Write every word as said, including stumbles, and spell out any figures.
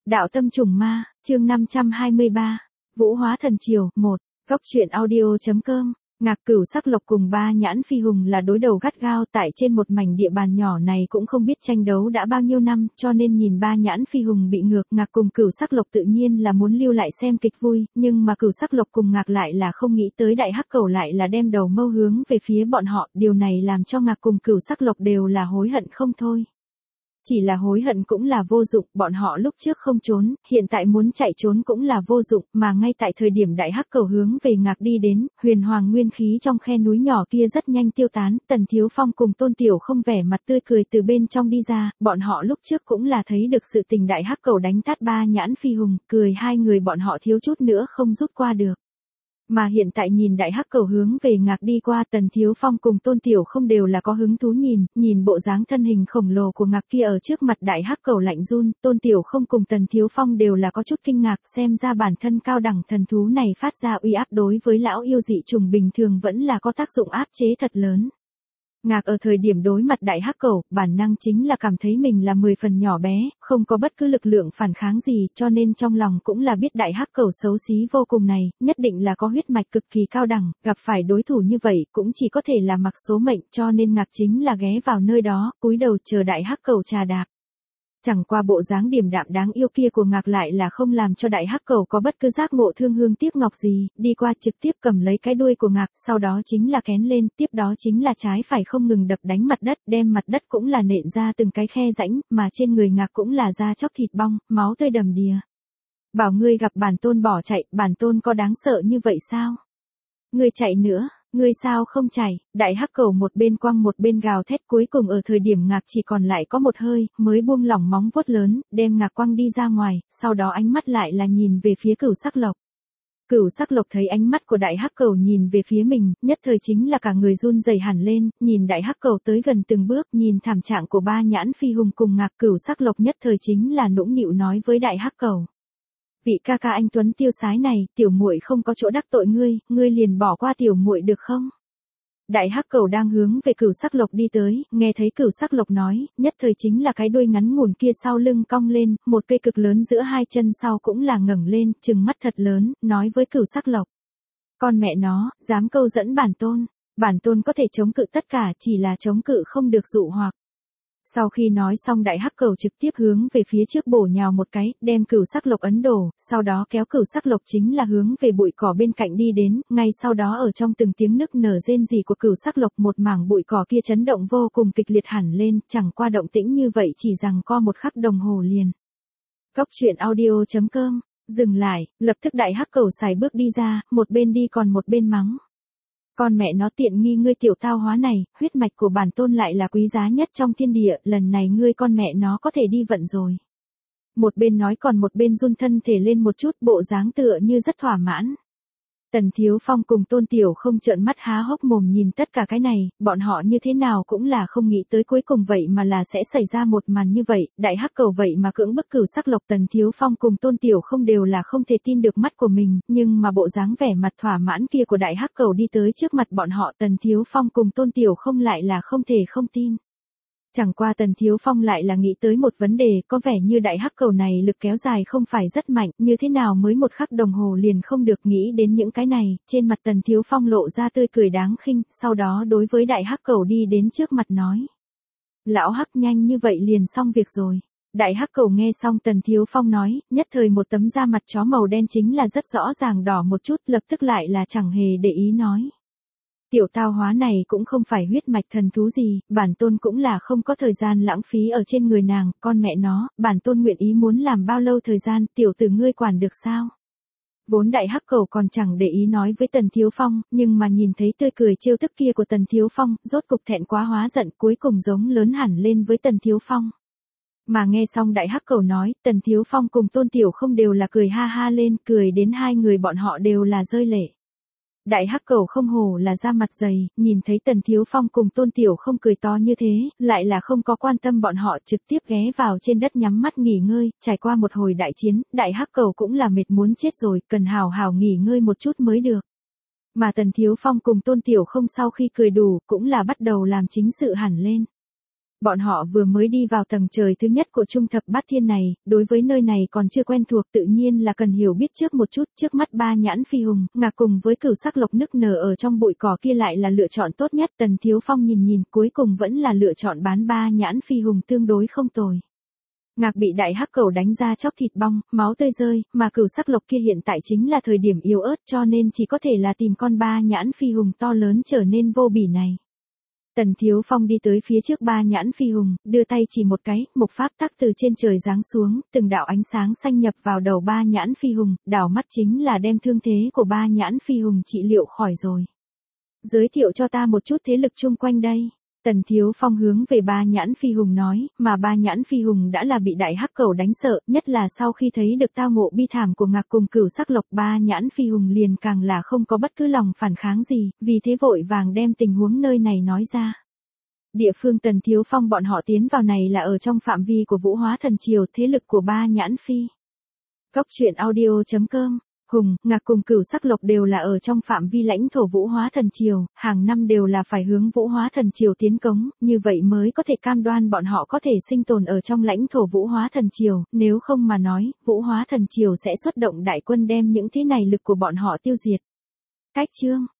Đạo tâm trùng ma, chương năm trăm hai mươi ba, Vũ hóa thần triều, một, Góc truyện audio.com, Ngạc Cửu Sắc Lộc cùng ba nhãn phi hùng là đối đầu gắt gao tại trên một mảnh địa bàn nhỏ này cũng không biết tranh đấu đã bao nhiêu năm, cho nên nhìn ba nhãn phi hùng bị ngược, Ngạc cùng Cửu Sắc Lộc tự nhiên là muốn lưu lại xem kịch vui, nhưng mà Cửu Sắc Lộc cùng Ngạc lại là không nghĩ tới Đại Hắc Cẩu lại là đem đầu mâu hướng về phía bọn họ, điều này làm cho Ngạc cùng Cửu Sắc Lộc đều là hối hận không thôi. Chỉ là hối hận cũng là vô dụng, bọn họ lúc trước không trốn, hiện tại muốn chạy trốn cũng là vô dụng, mà ngay tại thời điểm Đại Hắc Cẩu hướng về Ngạc đi đến, huyền hoàng nguyên khí trong khe núi nhỏ kia rất nhanh tiêu tán, Tần Thiếu Phong cùng Tôn Tiểu không vẻ mặt tươi cười từ bên trong đi ra, bọn họ lúc trước cũng là thấy được sự tình Đại Hắc Cẩu đánh tát ba nhãn phi hùng, cười hai người bọn họ thiếu chút nữa không rút qua được. Mà hiện tại nhìn Đại Hắc Cẩu hướng về Ngạc đi qua, Tần Thiếu Phong cùng Tôn Tiểu không đều là có hứng thú nhìn, nhìn bộ dáng thân hình khổng lồ của Ngạc kia ở trước mặt Đại Hắc Cẩu lạnh run, Tôn Tiểu không cùng Tần Thiếu Phong đều là có chút kinh ngạc, xem ra bản thân cao đẳng thần thú này phát ra uy áp đối với lão yêu dị trùng bình thường vẫn là có tác dụng áp chế thật lớn. Ngạc ở thời điểm đối mặt Đại Hắc Cẩu, bản năng chính là cảm thấy mình là mười phần nhỏ bé, không có bất cứ lực lượng phản kháng gì, cho nên trong lòng cũng là biết Đại Hắc Cẩu xấu xí vô cùng này, nhất định là có huyết mạch cực kỳ cao đẳng, gặp phải đối thủ như vậy cũng chỉ có thể là mặc số mệnh, cho nên Ngạc chính là ghé vào nơi đó, cúi đầu chờ Đại Hắc Cẩu trà đạp. Chẳng qua bộ dáng điềm đạm đáng yêu kia của Ngạc lại là không làm cho Đại Hắc Cẩu có bất cứ giác ngộ thương hương tiếc ngọc gì, đi qua trực tiếp cầm lấy cái đuôi của Ngạc, sau đó chính là kén lên, tiếp đó chính là trái phải không ngừng đập đánh mặt đất, đem mặt đất cũng là nện ra từng cái khe rãnh, mà trên người Ngạc cũng là da chóc thịt bong, máu tươi đầm đìa. Bảo ngươi gặp bản tôn bỏ chạy, bản tôn có đáng sợ như vậy sao? Ngươi chạy nữa. Ngươi sao không chạy? Đại Hắc Cẩu một bên quăng một bên gào thét, cuối cùng ở thời điểm Ngạc chỉ còn lại có một hơi, mới buông lỏng móng vuốt lớn, đem Ngạc quăng đi ra ngoài, sau đó ánh mắt lại là nhìn về phía Cửu Sắc Lộc. Cửu Sắc Lộc thấy ánh mắt của Đại Hắc Cẩu nhìn về phía mình, nhất thời chính là cả người run rẩy hẳn lên, nhìn Đại Hắc Cẩu tới gần từng bước, nhìn thảm trạng của ba nhãn phi hùng cùng Ngạc, Cửu Sắc Lộc nhất thời chính là nũng nịu nói với Đại Hắc Cẩu. Vị ca ca anh tuấn tiêu sái này, tiểu muội không có chỗ đắc tội ngươi, ngươi liền bỏ qua tiểu muội được không? Đại Hắc Cẩu đang hướng về Cửu Sắc Lộc đi tới, nghe thấy Cửu Sắc Lộc nói, nhất thời chính là cái đuôi ngắn ngủn kia sau lưng cong lên, một cây cực lớn giữa hai chân sau cũng là ngẩng lên, trừng mắt thật lớn, nói với Cửu Sắc Lộc. Con mẹ nó, dám câu dẫn bản tôn, bản tôn có thể chống cự tất cả, chỉ là chống cự không được dụ hoặc. Sau khi nói xong Đại Hắc Cẩu trực tiếp hướng về phía trước bổ nhào một cái, đem Cửu Sắc Lộc ấn đổ, sau đó kéo Cửu Sắc Lộc chính là hướng về bụi cỏ bên cạnh đi đến, ngay sau đó ở trong từng tiếng nức nở rên rỉ của Cửu Sắc Lộc một mảng bụi cỏ kia chấn động vô cùng kịch liệt hẳn lên, chẳng qua động tĩnh như vậy chỉ rằng co một khắc đồng hồ liền. Góc truyện audio.com, dừng lại, lập tức Đại Hắc Cẩu xài bước đi ra, một bên đi còn một bên mắng. Con mẹ nó tiện nghi ngươi tiểu tao hóa này, huyết mạch của bản tôn lại là quý giá nhất trong thiên địa, lần này ngươi con mẹ nó có thể đi vận rồi. Một bên nói còn một bên run thân thể lên một chút, bộ dáng tựa như rất thỏa mãn. Tần Thiếu Phong cùng Tôn Tiểu không trợn mắt há hốc mồm nhìn tất cả cái này, bọn họ như thế nào cũng là không nghĩ tới cuối cùng vậy mà là sẽ xảy ra một màn như vậy, Đại Hắc Cẩu vậy mà cưỡng bức Cửu Sắc Lộc. Tần Thiếu Phong cùng Tôn Tiểu không đều là không thể tin được mắt của mình, nhưng mà bộ dáng vẻ mặt thỏa mãn kia của Đại Hắc Cẩu đi tới trước mặt bọn họ, Tần Thiếu Phong cùng Tôn Tiểu không lại là không thể không tin. Chẳng qua Tần Thiếu Phong lại là nghĩ tới một vấn đề, có vẻ như Đại Hắc Cẩu này lực kéo dài không phải rất mạnh, như thế nào mới một khắc đồng hồ liền không được, nghĩ đến những cái này, trên mặt Tần Thiếu Phong lộ ra tươi cười đáng khinh, sau đó đối với Đại Hắc Cẩu đi đến trước mặt nói. Lão Hắc nhanh như vậy liền xong việc rồi. Đại Hắc Cẩu nghe xong Tần Thiếu Phong nói, nhất thời một tấm da mặt chó màu đen chính là rất rõ ràng đỏ một chút, lập tức lại là chẳng hề để ý nói. Tiểu tao hóa này cũng không phải huyết mạch thần thú gì, bản tôn cũng là không có thời gian lãng phí ở trên người nàng, con mẹ nó, bản tôn nguyện ý muốn làm bao lâu thời gian, tiểu tử ngươi quản được sao? Vốn Đại Hắc Cẩu còn chẳng để ý nói với Tần Thiếu Phong, nhưng mà nhìn thấy tươi cười trêu tức kia của Tần Thiếu Phong, rốt cục thẹn quá hóa giận, cuối cùng giống lớn hẳn lên với Tần Thiếu Phong. Mà nghe xong Đại Hắc Cẩu nói, Tần Thiếu Phong cùng Tôn Tiểu không đều là cười ha ha lên, cười đến hai người bọn họ đều là rơi lệ. Đại Hắc Cẩu không hổ là da mặt dày, nhìn thấy Tần Thiếu Phong cùng Tôn Tiểu không cười to như thế, lại là không có quan tâm bọn họ, trực tiếp ghé vào trên đất nhắm mắt nghỉ ngơi, trải qua một hồi đại chiến, Đại Hắc Cẩu cũng là mệt muốn chết rồi, cần hào hào nghỉ ngơi một chút mới được. Mà Tần Thiếu Phong cùng Tôn Tiểu không sau khi cười đủ, cũng là bắt đầu làm chính sự hẳn lên. Bọn họ vừa mới đi vào tầng trời thứ nhất của trung thập bát thiên này, đối với nơi này còn chưa quen thuộc tự nhiên là cần hiểu biết trước một chút. Trước mắt ba nhãn phi hùng, ngạc cùng với cửu sắc lộc nức nở ở trong bụi cỏ kia lại là lựa chọn tốt nhất. Tần Thiếu Phong nhìn nhìn cuối cùng vẫn là lựa chọn bán ba nhãn phi hùng tương đối không tồi. Ngạc bị đại hắc cẩu đánh ra chóc thịt bong, máu tươi rơi, mà cửu sắc lộc kia hiện tại chính là thời điểm yếu ớt cho nên chỉ có thể là tìm con ba nhãn phi hùng to lớn trở nên vô bỉ này. Tần Thiếu Phong đi tới phía trước ba nhãn phi hùng, đưa tay chỉ một cái, một pháp tắc từ trên trời giáng xuống, từng đạo ánh sáng xanh nhập vào đầu ba nhãn phi hùng, đảo mắt chính là đem thương thế của ba nhãn phi hùng trị liệu khỏi rồi. Giới thiệu cho ta một chút thế lực chung quanh đây. Tần Thiếu Phong hướng về ba nhãn phi hùng nói, mà ba nhãn phi hùng đã là bị đại hắc cẩu đánh sợ, nhất là sau khi thấy được tao ngộ bi thảm của ngạc cùng cửu sắc lộc, ba nhãn phi hùng liền càng là không có bất cứ lòng phản kháng gì, vì thế vội vàng đem tình huống nơi này nói ra. Địa phương Tần Thiếu Phong bọn họ tiến vào này là ở trong phạm vi của Vũ Hóa Thần Triều, thế lực của ba nhãn phi. Cốc truyện audio chấm com. Hùng, ngạc cùng cửu sắc lộc đều là ở trong phạm vi lãnh thổ Vũ Hóa Thần Triều, hàng năm đều là phải hướng Vũ Hóa Thần Triều tiến cống, như vậy mới có thể cam đoan bọn họ có thể sinh tồn ở trong lãnh thổ Vũ Hóa Thần Triều, nếu không mà nói, Vũ Hóa Thần Triều sẽ xuất động đại quân đem những thế này lực của bọn họ tiêu diệt. Cách chương